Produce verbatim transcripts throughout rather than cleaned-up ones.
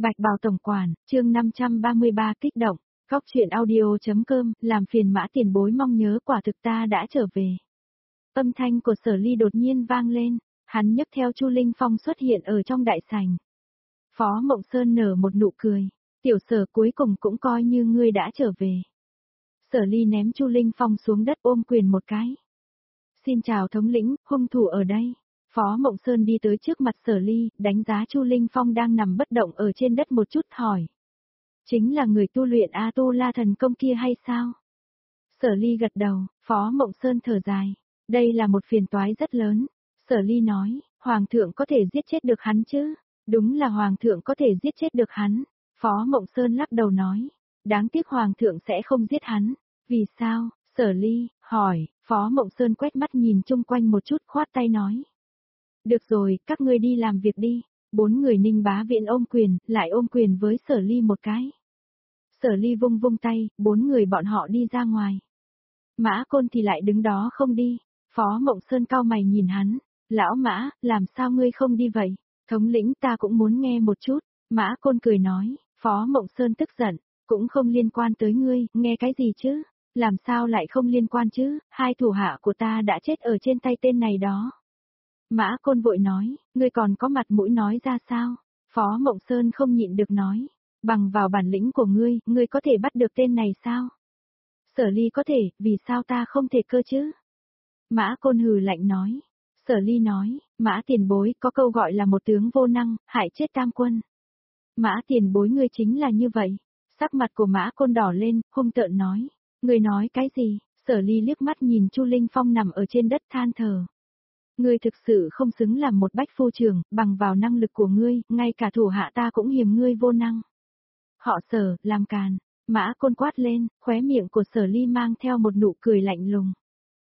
Bạch Bào tổng quản, chương năm trăm ba mươi ba kích động, Cóc truyện audio.com, làm phiền Mã tiền bối mong nhớ quả thực ta đã trở về. Âm thanh của Sở Ly đột nhiên vang lên, hắn nhấc theo Chu Linh Phong xuất hiện ở trong đại sảnh. Phó Mộng Sơn nở một nụ cười, tiểu Sở cuối cùng cũng coi như ngươi đã trở về. Sở Ly ném Chu Linh Phong xuống đất ôm quyền một cái. Xin chào thống lĩnh, hung thủ ở đây. Phó Mộng Sơn đi tới trước mặt Sở Ly, đánh giá Chu Linh Phong đang nằm bất động ở trên đất một chút hỏi. Chính là người tu luyện A Tu La thần công kia hay sao? Sở Ly gật đầu, Phó Mộng Sơn thở dài. Đây là một phiền toái rất lớn. Sở Ly nói, Hoàng thượng có thể giết chết được hắn chứ? Đúng là Hoàng thượng có thể giết chết được hắn. Phó Mộng Sơn lắc đầu nói. Đáng tiếc Hoàng thượng sẽ không giết hắn. Vì sao? Sở Ly, hỏi, Phó Mộng Sơn quét mắt nhìn chung quanh một chút khoát tay nói. Được rồi, các ngươi đi làm việc đi. Bốn người Ninh Bá Viễn ôm quyền, lại ôm quyền với Sở Ly một cái. Sở Ly vung vung tay, bốn người bọn họ đi ra ngoài. Mã Côn thì lại đứng đó không đi. Phó Mộng Sơn cau mày nhìn hắn. Lão Mã, làm sao ngươi không đi vậy? Thống lĩnh ta cũng muốn nghe một chút. Mã Côn cười nói, Phó Mộng Sơn tức giận, cũng không liên quan tới ngươi, nghe cái gì chứ? Làm sao lại không liên quan chứ? Hai thủ hạ của ta đã chết ở trên tay tên này đó. Mã Côn vội nói, ngươi còn có mặt mũi nói ra sao? Phó Mộng Sơn không nhịn được nói, bằng vào bản lĩnh của ngươi, ngươi có thể bắt được tên này sao? Sở Ly có thể, vì sao ta không thể cơ chứ? Mã Côn hừ lạnh nói. Sở Ly nói, Mã tiền bối có câu gọi là một tướng vô năng, hại chết tam quân. Mã tiền bối ngươi chính là như vậy. Sắc mặt của Mã Côn đỏ lên, hung tợn nói. Ngươi nói cái gì? Sở Ly liếc mắt nhìn Chu Linh Phong nằm ở trên đất than thở. Ngươi thực sự không xứng làm một bách phu trưởng, bằng vào năng lực của ngươi, ngay cả thủ hạ ta cũng hiềm ngươi vô năng. Họ Sở, làm càn. Mã Côn quát lên, khóe miệng của Sở Ly mang theo một nụ cười lạnh lùng.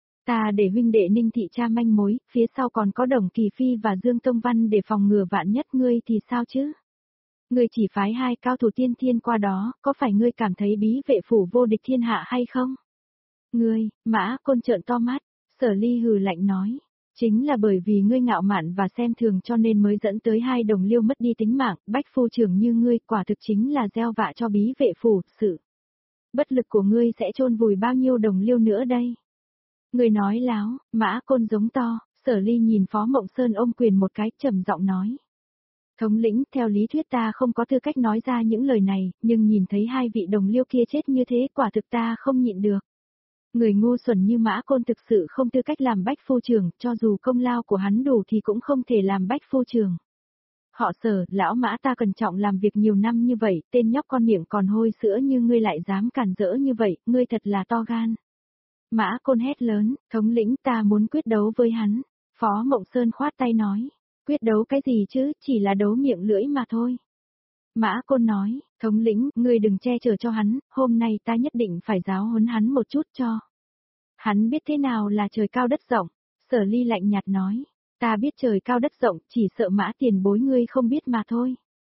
Ta để huynh đệ Ninh thị tra manh mối, phía sau còn có Đồng Kỳ Phi và Dương Tông Văn để phòng ngừa vạn nhất, ngươi thì sao chứ? Ngươi chỉ phái hai cao thủ tiên thiên qua đó, có phải ngươi cảm thấy bí vệ phủ vô địch thiên hạ hay không? Ngươi, Mã Côn trợn to mắt, Sở Ly hừ lạnh nói. Chính là bởi vì ngươi ngạo mạn và xem thường cho nên mới dẫn tới hai đồng liêu mất đi tính mạng, bách phu trưởng như ngươi quả thực chính là gieo vạ cho bí vệ phủ, sự. Bất lực của ngươi sẽ chôn vùi bao nhiêu đồng liêu nữa đây? Ngươi nói láo, Mã Côn giống to, Sở Ly nhìn Phó Mộng Sơn ôm quyền một cái trầm giọng nói. Thống lĩnh, theo lý thuyết ta không có tư cách nói ra những lời này, nhưng nhìn thấy hai vị đồng liêu kia chết như thế quả thực ta không nhịn được. Người ngu xuẩn như Mã Côn thực sự không tư cách làm bách phu trưởng, cho dù công lao của hắn đủ thì cũng không thể làm bách phu trưởng. Họ Sở, lão Mã ta cẩn trọng làm việc nhiều năm như vậy, tên nhóc con miệng còn hôi sữa như ngươi lại dám cản rỡ như vậy, ngươi thật là to gan. Mã Côn hét lớn, thống lĩnh ta muốn quyết đấu với hắn. Phó Mộng Sơn khoát tay nói, quyết đấu cái gì chứ, chỉ là đấu miệng lưỡi mà thôi. Mã Côn nói, thống lĩnh, ngươi đừng che chở cho hắn, hôm nay ta nhất định phải giáo huấn hắn một chút cho. Hắn biết thế nào là trời cao đất rộng. Sở Ly lạnh nhạt nói, ta biết trời cao đất rộng, chỉ sợ Mã tiền bối ngươi không biết mà thôi.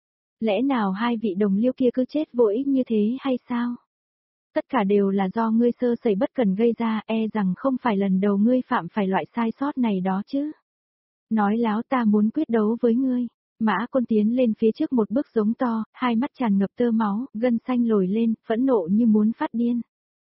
Lẽ nào hai vị đồng liêu kia cứ chết vô ích như thế hay sao? Tất cả đều là do ngươi sơ sẩy bất cần gây ra, e rằng không phải lần đầu ngươi phạm phải loại sai sót này đó chứ. Nói láo, ta muốn quyết đấu với ngươi. Mã Côn tiến lên phía trước một bước giống to, hai mắt tràn ngập tơ máu, gân xanh lồi lên, phẫn nộ như muốn phát điên.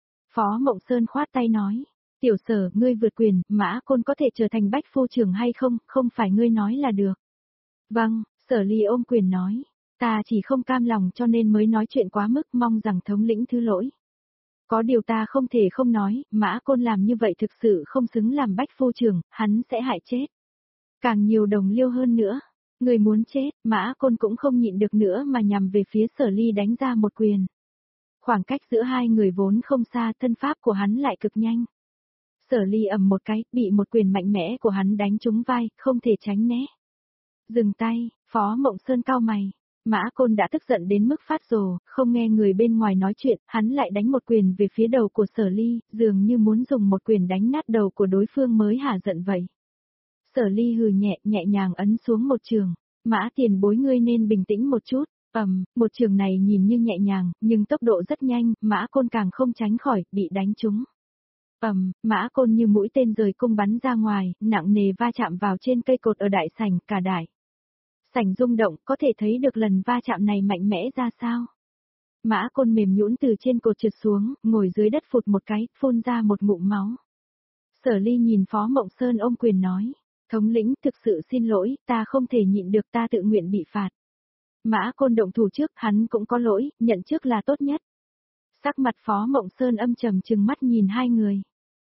Phó Mộng Sơn khoát tay nói, tiểu Sở, ngươi vượt quyền, Mã Côn có thể trở thành bách phu trưởng hay không, không phải ngươi nói là được. Vâng, Sở Ly ôm quyền nói, ta chỉ không cam lòng cho nên mới nói chuyện quá mức, mong rằng thống lĩnh thứ lỗi. Có điều ta không thể không nói, Mã Côn làm như vậy thực sự không xứng làm bách phu trưởng, hắn sẽ hại chết. Càng nhiều đồng liêu hơn nữa. Người muốn chết, Mã Côn cũng không nhịn được nữa mà nhằm về phía Sở Ly đánh ra một quyền. Khoảng cách giữa hai người vốn không xa, thân pháp của hắn lại cực nhanh. Sở Ly ầm một cái, bị một quyền mạnh mẽ của hắn đánh trúng vai, không thể tránh né. Dừng tay, Phó Mộng Sơn cau mày. Mã Côn đã tức giận đến mức phát rồ, không nghe người bên ngoài nói chuyện, hắn lại đánh một quyền về phía đầu của Sở Ly, dường như muốn dùng một quyền đánh nát đầu của đối phương mới hả giận vậy. Sở Ly hừ nhẹ, nhẹ nhàng ấn xuống một trường. Mã tiền bối ngươi nên bình tĩnh một chút. Ầm, um, một trường này nhìn như nhẹ nhàng, nhưng tốc độ rất nhanh, Mã Côn càng không tránh khỏi, bị đánh trúng. Ầm, um, Mã Côn như mũi tên rời cung bắn ra ngoài, nặng nề va chạm vào trên cây cột ở đại sảnh, cả đại Sảnh rung động, có thể thấy được lần va chạm này mạnh mẽ ra sao. Mã Côn mềm nhũn từ trên cột trượt xuống, ngồi dưới đất phụt một cái, phun ra một ngụm máu. Sở Ly nhìn Phó Mộng Sơn ôm quyền nói, thống lĩnh thực sự xin lỗi, ta không thể nhịn được, ta tự nguyện bị phạt. Mã Côn động thủ trước, hắn cũng có lỗi, nhận trước là tốt nhất. Sắc mặt Phó Mộng Sơn âm trầm trừng mắt nhìn hai người.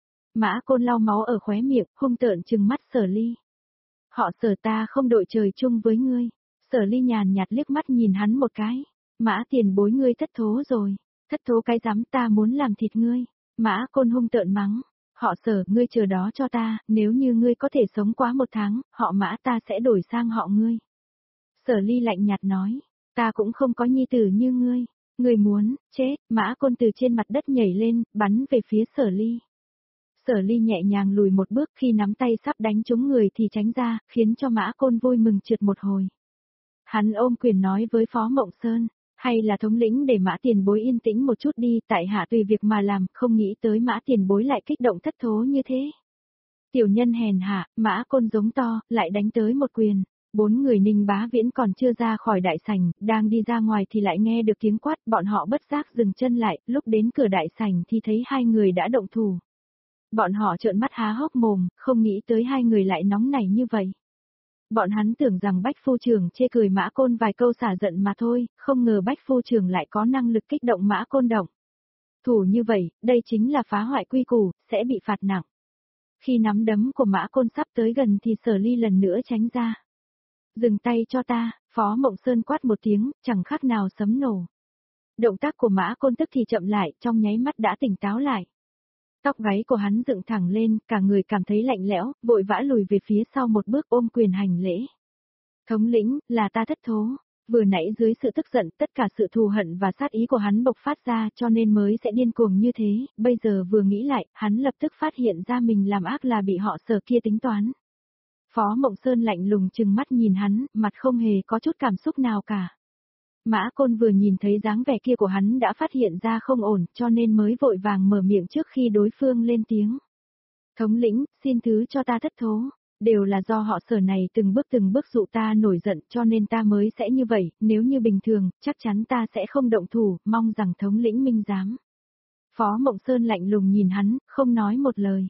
Mã Côn lau máu ở khóe miệng, hung tợn trừng mắt Sở Ly. Họ Sở, ta không đội trời chung với ngươi. Sở Ly nhàn nhạt liếc mắt nhìn hắn một cái. Mã tiền bối, ngươi thất thố rồi. Thất thố cái rắm, ta muốn làm thịt ngươi. Mã Côn hung tợn mắng. Họ Sở, ngươi chờ đó cho ta, nếu như ngươi có thể sống quá một tháng, họ Mã ta sẽ đổi sang họ ngươi. Sở Ly lạnh nhạt nói, ta cũng không có nhi tử như ngươi. Ngươi muốn, chết. Mã Côn từ trên mặt đất nhảy lên, bắn về phía Sở Ly. Sở Ly nhẹ nhàng lùi một bước, khi nắm tay sắp đánh trúng người thì tránh ra, khiến cho Mã Côn vui mừng trượt một hồi. Hắn ôm quyền nói với Phó Mộng Sơn, hay là thống lĩnh để Mã tiền bối yên tĩnh một chút đi, tại hạ tùy việc mà làm, không nghĩ tới Mã tiền bối lại kích động thất thố như thế. Tiểu nhân hèn hạ, Mã Côn giống to, lại đánh tới một quyền. Bốn người Ninh Bá Viễn còn chưa ra khỏi đại sảnh, đang đi ra ngoài thì lại nghe được tiếng quát, bọn họ bất giác dừng chân lại, lúc đến cửa đại sảnh thì thấy hai người đã động thủ. Bọn họ trợn mắt há hốc mồm, không nghĩ tới hai người lại nóng nảy như vậy. Bọn hắn tưởng rằng Bách Phu Trưởng chê cười Mã Côn vài câu xả giận mà thôi, không ngờ Bách Phu Trưởng lại có năng lực kích động Mã Côn động. Thủ như vậy, đây chính là phá hoại quy củ, sẽ bị phạt nặng. Khi nắm đấm của Mã Côn sắp tới gần thì Sở Ly lần nữa tránh ra. Dừng tay cho ta, Phó Mộng Sơn quát một tiếng, chẳng khác nào sấm nổ. Động tác của Mã Côn tức thì chậm lại, trong nháy mắt đã tỉnh táo lại. Tóc gáy của hắn dựng thẳng lên, cả người cảm thấy lạnh lẽo, vội vã lùi về phía sau một bước ôm quyền hành lễ. Thống lĩnh, là ta thất thố. Vừa nãy dưới sự tức giận, tất cả sự thù hận và sát ý của hắn bộc phát ra cho nên mới sẽ điên cuồng như thế, bây giờ vừa nghĩ lại, hắn lập tức phát hiện ra mình làm ác là bị họ Sở kia tính toán. Phó Mộng Sơn lạnh lùng trừng mắt nhìn hắn, mặt không hề có chút cảm xúc nào cả. Mã Côn vừa nhìn thấy dáng vẻ kia của hắn đã phát hiện ra không ổn, cho nên mới vội vàng mở miệng trước khi đối phương lên tiếng. Thống lĩnh, xin thứ cho ta thất thố, đều là do họ Sở này từng bước từng bước dụ ta nổi giận cho nên ta mới sẽ như vậy, nếu như bình thường, chắc chắn ta sẽ không động thủ, mong rằng thống lĩnh minh giám. Phó Mộng Sơn lạnh lùng nhìn hắn, không nói một lời.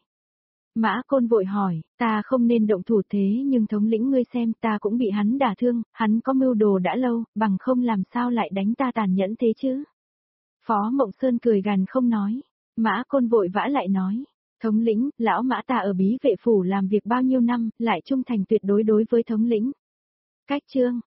Mã Côn vội hỏi, ta không nên động thủ thế nhưng thống lĩnh ngươi xem ta cũng bị hắn đả thương, hắn có mưu đồ đã lâu, bằng không làm sao lại đánh ta tàn nhẫn thế chứ. Phó Mộng Sơn cười gằn không nói, Mã Côn vội vã lại nói, thống lĩnh, lão Mã ta ở bí vệ phủ làm việc bao nhiêu năm, lại trung thành tuyệt đối đối với thống lĩnh. Cách chương,